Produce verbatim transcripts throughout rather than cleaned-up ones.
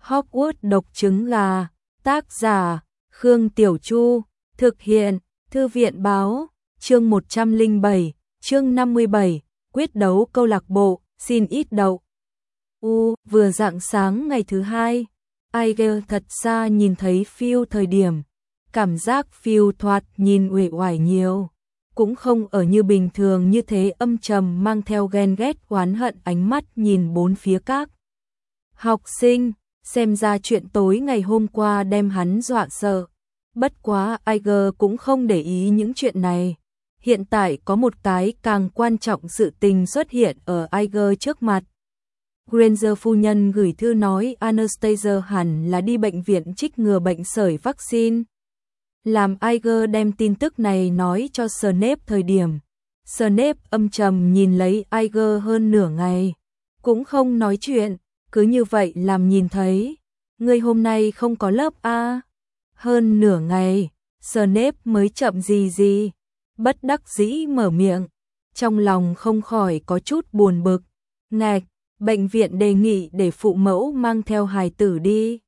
Hogwarts độc trứng gà, tác giả, Khương Tiểu Chu, thực hiện, Thư viện báo, chương một trăm lẻ bảy, chương năm mươi bảy, quyết đấu câu lạc bộ, xin ít đậu. U, vừa rạng sáng ngày thứ hai, Aigel thật xa nhìn thấy Phil thời điểm, cảm giác Phil thoạt nhìn uể oải nhiều, cũng không ở như bình thường như thế âm trầm mang theo ghen ghét oán hận ánh mắt nhìn bốn phía các học sinh, xem ra chuyện tối ngày hôm qua đem hắn dọa sợ. Bất quá Aigel cũng không để ý những chuyện này. Hiện tại có một cái càng quan trọng sự tình xuất hiện ở Aigel trước mặt. Granger phu nhân gửi thư nói Anastasia hẳn là đi bệnh viện trích ngừa bệnh sởi vaccine. Làm Aigel đem tin tức này nói cho Snape thời điểm. Snape âm trầm nhìn lấy Aigel hơn nửa ngày. Cũng không nói chuyện, cứ như vậy làm nhìn thấy. Ngươi hôm nay không có lớp A. Hơn nửa ngày, Snape mới chậm gì gì. Bất đắc dĩ mở miệng. Trong lòng không khỏi có chút buồn bực. Ngạch, bệnh viện đề nghị để phụ mẫu mang theo hài tử đi.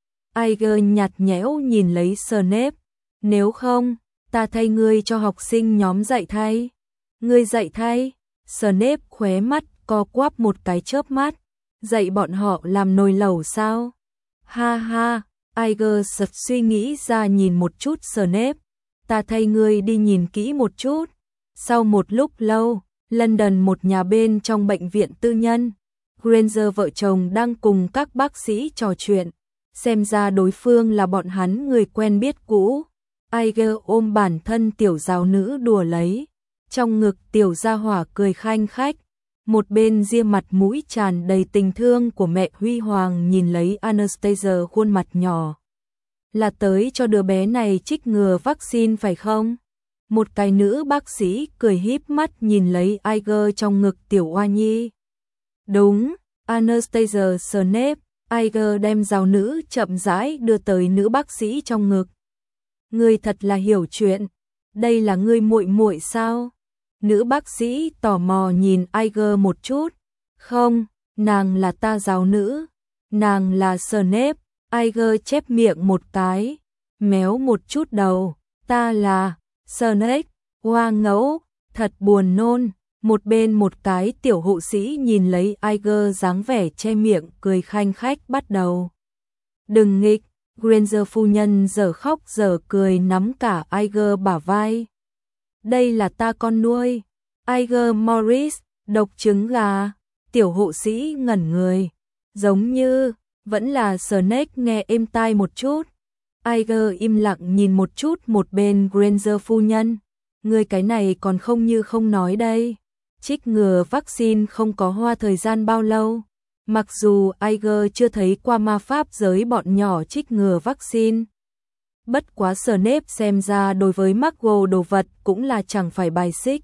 Aigel nhạt nhẽo nhìn lấy Snape. Nếu không, ta thay ngươi cho học sinh nhóm dạy thay. Ngươi dạy thay? Snape khóe mắt co quắp một cái chớp mắt. Dạy bọn họ làm nồi lẩu sao? Ha ha, Aigel sật suy nghĩ ra nhìn một chút Snape. Ta thay ngươi đi nhìn kỹ một chút. Sau một lúc lâu, London một nhà bên trong bệnh viện tư nhân. Granger vợ chồng đang cùng các bác sĩ trò chuyện. Xem ra đối phương là bọn hắn người quen biết cũ. Aigel ôm bản thân tiểu giáo nữ đùa lấy. Trong ngực tiểu gia hỏa cười khanh khách. Một bên ria mặt mũi tràn đầy tình thương của mẹ huy hoàng nhìn lấy Anastasia khuôn mặt nhỏ. Là tới cho đứa bé này trích ngừa vaccine phải không? Một cái nữ bác sĩ cười híp mắt nhìn lấy Aigel trong ngực tiểu oa nhi. Đúng, Anastasia Snape. Aigel đem giáo nữ chậm rãi đưa tới nữ bác sĩ trong ngực. Ngươi thật là hiểu chuyện, đây là ngươi muội muội sao? Nữ bác sĩ tò mò nhìn Aigel một chút. Không, nàng là ta giáo nữ, nàng là Snape. Aigel chép miệng một cái, méo một chút đầu. Ta là Snape. Hoa ngẫu, thật buồn nôn. Một bên một cái tiểu hộ sĩ nhìn lấy Aigel dáng vẻ che miệng cười khanh khách bắt đầu. Đừng nghịch. Granger phu nhân giờ khóc giờ cười nắm cả Aigel bả vai. Đây là ta con nuôi. Aigel Morris, độc trứng gà. Tiểu hộ sĩ ngẩn người. Giống như, vẫn là Snape nghe êm tai một chút. Aigel im lặng nhìn một chút một bên Granger phu nhân. Người cái này còn không như không nói đây. Trích ngừa vaccine không có hoa thời gian bao lâu. Mặc dù Aigel chưa thấy qua ma pháp giới bọn nhỏ trích ngừa vaccine. Bất quá Snape xem ra đối với Muggle đồ vật cũng là chẳng phải bài xích.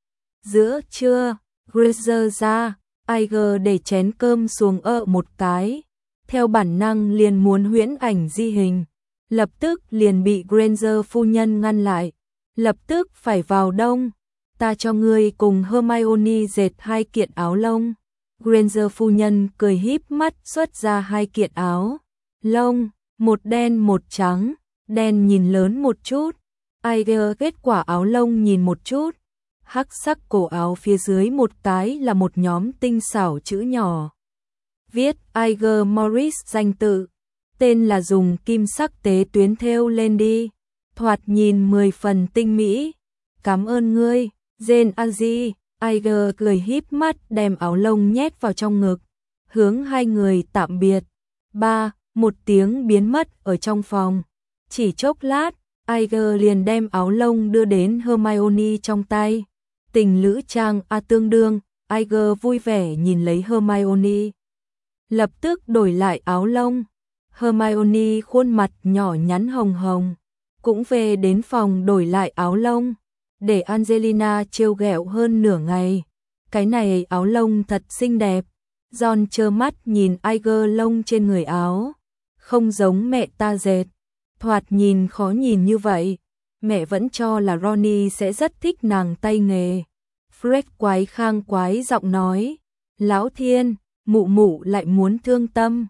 Giữa trưa, Granger ra, Aigel để chén cơm xuống ợ một cái. Theo bản năng liền muốn huyễn ảnh di hình. Lập tức liền bị Granger phu nhân ngăn lại. Lập tức phải vào đông. Ta cho ngươi cùng Hermione dệt hai kiện áo lông. Granger phu nhân cười híp mắt xuất ra hai kiện áo lông, một đen một trắng, đen nhìn lớn một chút. Aigel kết quả áo lông nhìn một chút. Hắc sắc cổ áo phía dưới một cái là một nhóm tinh xảo chữ nhỏ. Viết Aigel Morris danh tự, tên là dùng kim sắc tế tuyến thêu lên đi. Thoạt nhìn mười phần tinh mỹ. Cảm ơn ngươi, Jane Aji. Aigel cười híp mắt đem áo lông nhét vào trong ngực, hướng hai người tạm biệt. Ba, một tiếng biến mất ở trong phòng. Chỉ chốc lát, Aigel liền đem áo lông đưa đến Hermione trong tay. Tình lữ trang a tương đương, Aigel vui vẻ nhìn lấy Hermione. Lập tức đổi lại áo lông. Hermione khuôn mặt nhỏ nhắn hồng hồng, cũng về đến phòng đổi lại áo lông. Để Angelina trêu ghẹo hơn nửa ngày. Cái này áo lông thật xinh đẹp. Ron trơ mắt nhìn Aigel lông trên người áo. Không giống mẹ ta dệt. Thoạt nhìn khó nhìn như vậy. Mẹ vẫn cho là Ronnie sẽ rất thích nàng tay nghề. Fred quái khang quái giọng nói. Lão thiên, mụ mụ lại muốn thương tâm.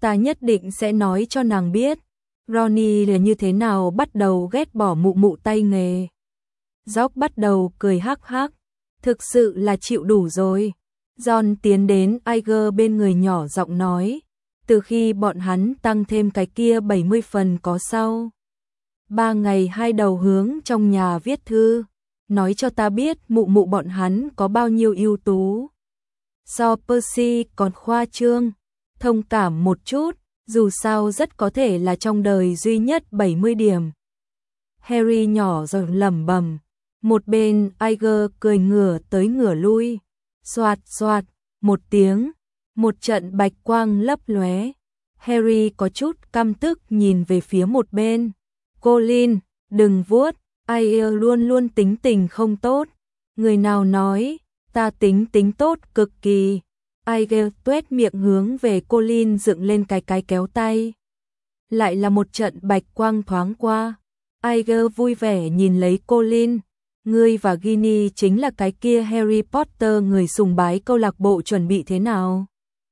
Ta nhất định sẽ nói cho nàng biết, Ronnie là như thế nào bắt đầu ghét bỏ mụ mụ tay nghề. George bắt đầu cười hắc hắc, thực sự là chịu đủ rồi. John tiến đến Iger bên người nhỏ giọng nói, từ khi bọn hắn tăng thêm cái kia bảy mươi phần có sau. Ba ngày hai đầu hướng trong nhà viết thư, nói cho ta biết mụ mụ bọn hắn có bao nhiêu ưu tú. So Percy còn khoa trương, thông cảm một chút, dù sao rất có thể là trong đời duy nhất bảy mươi điểm. Harry nhỏ rồi lẩm bẩm, một bên Iger cười ngửa tới ngửa lui, xoạt xoạt, một tiếng, một trận bạch quang lấp lóe. Harry có chút căm tức nhìn về phía một bên. Colin, đừng vuốt, Iger luôn luôn tính tình không tốt. Người nào nói, ta tính tính tốt cực kỳ. Iger tuét miệng hướng về Colin dựng lên cái cái kéo tay. Lại là một trận bạch quang thoáng qua. Iger vui vẻ nhìn lấy Colin. Ngươi và Ginny chính là cái kia Harry Potter người sùng bái câu lạc bộ chuẩn bị thế nào?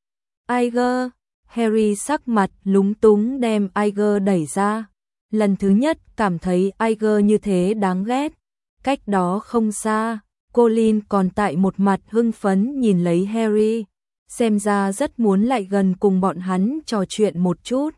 Iger, Harry sắc mặt lúng túng đem Iger đẩy ra. Lần thứ nhất cảm thấy Iger như thế đáng ghét. Cách đó không xa, Colin còn tại một mặt hưng phấn nhìn lấy Harry. Xem ra rất muốn lại gần cùng bọn hắn trò chuyện một chút.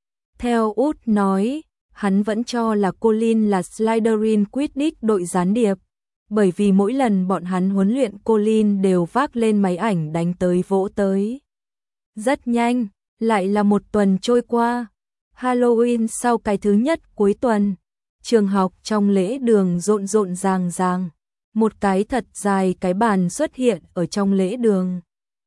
Theo Út nói, hắn vẫn cho là Colin là Slytherin Quidditch đội gián điệp, bởi vì mỗi lần bọn hắn huấn luyện Colin đều vác lên máy ảnh đánh tới vỗ tới. Rất nhanh, lại là một tuần trôi qua. Halloween sau cái thứ nhất cuối tuần, trường học trong lễ đường rộn rộn ràng ràng. Một cái thật dài cái bàn xuất hiện ở trong lễ đường.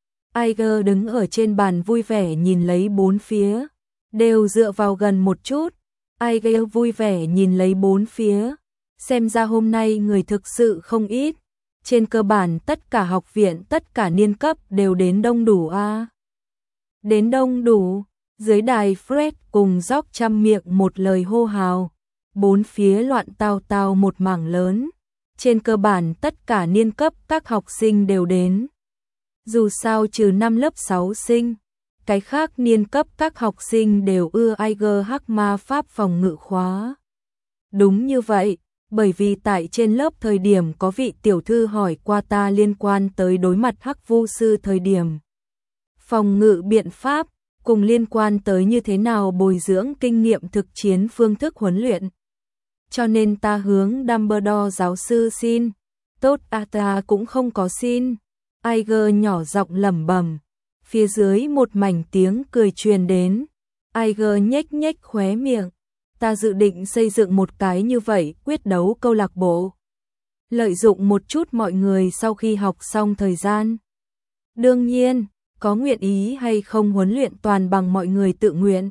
Iger đứng ở trên bàn vui vẻ nhìn lấy bốn phía, đều dựa vào gần một chút. Iger vui vẻ nhìn lấy bốn phía, xem ra hôm nay người thực sự không ít. Trên cơ bản tất cả học viện, tất cả niên cấp đều đến đông đủ a. À? Đến đông đủ, dưới đài Fred cùng George chăm miệng một lời hô hào. Bốn phía loạn tao tao một mảng lớn. Trên cơ bản tất cả niên cấp các học sinh đều đến. Dù sao trừ năm lớp sáu sinh, cái khác niên cấp các học sinh đều ưa Iger hắc ma pháp phòng ngự khóa. Đúng như vậy, bởi vì tại trên lớp thời điểm có vị tiểu thư hỏi qua ta liên quan tới đối mặt hắc vu sư thời điểm. Phòng ngự biện pháp, cùng liên quan tới như thế nào bồi dưỡng kinh nghiệm thực chiến phương thức huấn luyện. Cho nên ta hướng Dumbledore giáo sư xin, tốt à ta cũng không có xin. Iger nhỏ giọng lẩm bẩm, phía dưới một mảnh tiếng cười truyền đến. Iger nhếch nhếch khóe miệng, ta dự định xây dựng một cái như vậy quyết đấu câu lạc bộ. Lợi dụng một chút mọi người sau khi học xong thời gian. Đương nhiên, có nguyện ý hay không huấn luyện toàn bằng mọi người tự nguyện.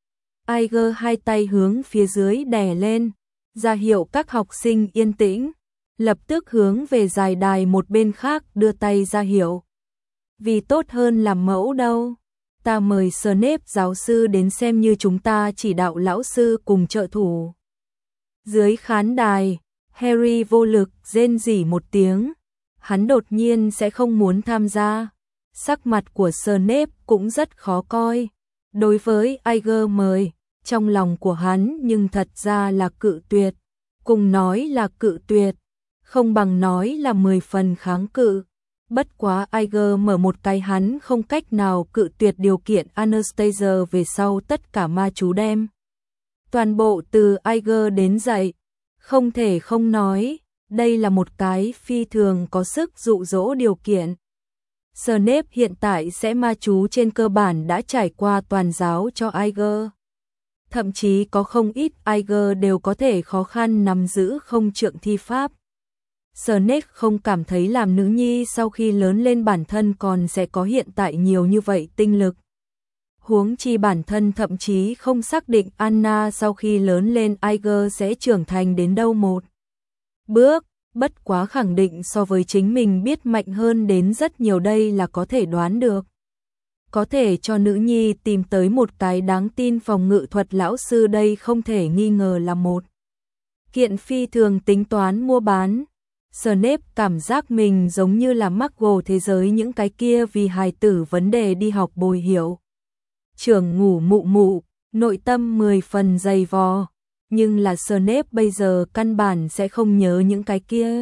Iger hai tay hướng phía dưới đè lên, ra hiệu các học sinh yên tĩnh, lập tức hướng về dài đài một bên khác đưa tay ra hiệu. Vì tốt hơn làm mẫu đâu, ta mời Snape giáo sư đến xem như chúng ta chỉ đạo lão sư cùng trợ thủ. Dưới khán đài, Harry vô lực rên rỉ một tiếng, hắn đột nhiên sẽ không muốn tham gia. Sắc mặt của Snape cũng rất khó coi. Đối với Iger mời, trong lòng của hắn nhưng thật ra là cự tuyệt. Cùng nói là cự tuyệt, không bằng nói là mười phần kháng cự. Bất quá Iger mở một cái hắn không cách nào cự tuyệt điều kiện Anastasia về sau tất cả ma chú đem. Toàn bộ từ Iger đến dậy, không thể không nói, đây là một cái phi thường có sức dụ dỗ điều kiện. Snape hiện tại sẽ ma chú trên cơ bản đã trải qua toàn giáo cho Iger. Thậm chí có không ít Iger đều có thể khó khăn nắm giữ không trượng thi pháp. Snape không cảm thấy làm nữ nhi sau khi lớn lên bản thân còn sẽ có hiện tại nhiều như vậy tinh lực. Huống chi bản thân thậm chí không xác định Anna sau khi lớn lên Iger sẽ trưởng thành đến đâu một bước, bất quá khẳng định so với chính mình biết mạnh hơn đến rất nhiều, đây là có thể đoán được. Có thể cho nữ nhi tìm tới một cái đáng tin phòng ngự thuật lão sư, đây không thể nghi ngờ là một kiện phi thường tính toán mua bán. Snape cảm giác mình giống như là Muggle thế giới những cái kia vì hài tử vấn đề đi học bồi hiểu. trưởng ngủ mụ mụ, nội tâm mười phần dày vò, nhưng là Snape bây giờ căn bản sẽ không nhớ những cái kia.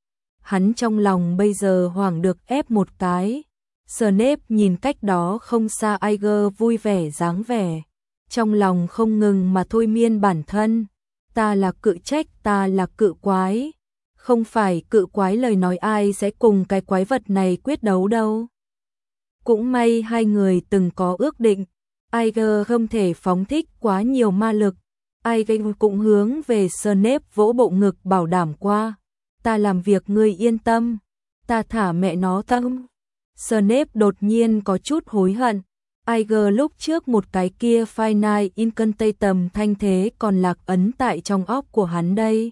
Hắn trong lòng bây giờ hoảng được ép một cái. Snape nhìn cách đó không xa Iger vui vẻ dáng vẻ, trong lòng không ngừng mà thôi miên bản thân. Ta là cự trách, ta là cự quái. Không phải cự quái lời nói ai sẽ cùng cái quái vật này quyết đấu đâu. Cũng may hai người từng có ước định, Iger không thể phóng thích quá nhiều ma lực. Iger cũng hướng về Snape vỗ bộ ngực bảo đảm qua. Ta làm việc ngươi yên tâm, ta thả mẹ nó tâm. Snape đột nhiên có chút hối hận. Iger lúc trước một cái kia Final Incantatem thanh thế còn lạc ấn tại trong óc của hắn đây.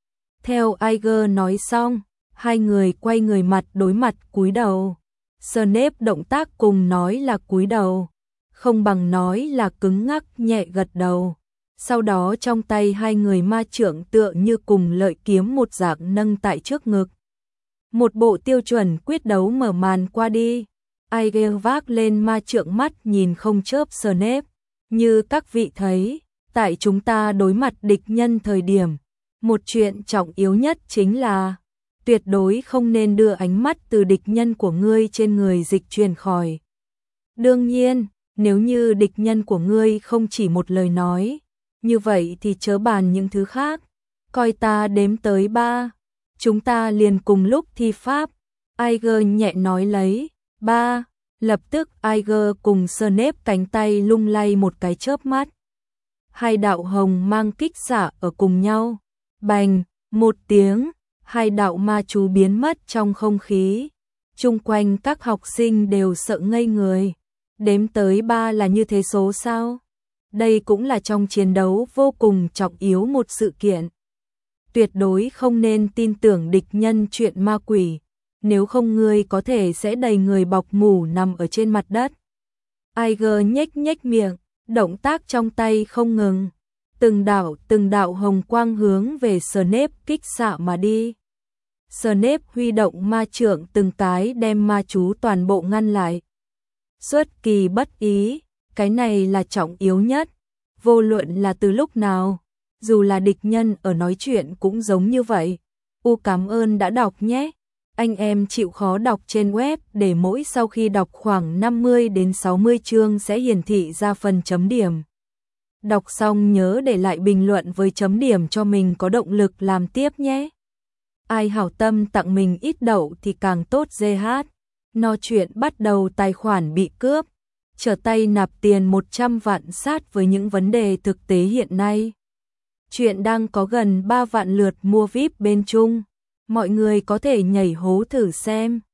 Theo Iger nói xong, hai người quay người mặt đối mặt cúi đầu. Snape động tác cùng nói là cúi đầu, không bằng nói là cứng ngắc nhẹ gật đầu. Sau đó trong tay hai người ma trượng tựa như cùng lợi kiếm một dạng nâng tại trước ngực. Một bộ tiêu chuẩn quyết đấu mở màn qua đi. Iger vác lên ma trượng mắt nhìn không chớp Snape. Như các vị thấy, tại chúng ta đối mặt địch nhân thời điểm, một chuyện trọng yếu nhất chính là tuyệt đối không nên đưa ánh mắt từ địch nhân của ngươi trên người dịch chuyển khỏi. Đương nhiên, nếu như địch nhân của ngươi không chỉ một lời nói, như vậy thì chớ bàn những thứ khác. Coi ta đếm tới ba, chúng ta liền cùng lúc thi pháp. Iger nhẹ nói lấy. Ba, lập tức Iger cùng Snape cánh tay lung lay một cái chớp mắt. Hai đạo hồng mang kích xạ ở cùng nhau. Bành, một tiếng, hai đạo ma chú biến mất trong không khí. Chung quanh các học sinh đều sợ ngây người. Đếm tới ba là như thế số sao? Đây cũng là trong chiến đấu vô cùng trọng yếu một sự kiện. Tuyệt đối không nên tin tưởng địch nhân chuyện ma quỷ, nếu không ngươi có thể sẽ đầy người bọc mủ nằm ở trên mặt đất. Iger nhếch nhếch miệng, động tác trong tay không ngừng. Từng đạo từng đạo hồng quang hướng về Snape kích xạ mà đi. Snape huy động ma trượng từng cái đem ma chú toàn bộ ngăn lại. Xuất kỳ bất ý, cái này là trọng yếu nhất. Vô luận là từ lúc nào, dù là địch nhân ở nói chuyện cũng giống như vậy. U cảm ơn đã đọc nhé. Anh em chịu khó đọc trên web để mỗi sau khi đọc khoảng năm mươi đến sáu mươi chương sẽ hiển thị ra phần chấm điểm. Đọc xong nhớ để lại bình luận với chấm điểm cho mình có động lực làm tiếp nhé. Ai hảo tâm tặng mình ít đậu thì càng tốt giê hát. No chuyện bắt đầu tài khoản bị cướp. Trở tay nạp tiền một trăm vạn sát với những vấn đề thực tế hiện nay. Chuyện đang có gần ba vạn lượt mua víp bên Trung. Mọi người có thể nhảy hố thử xem.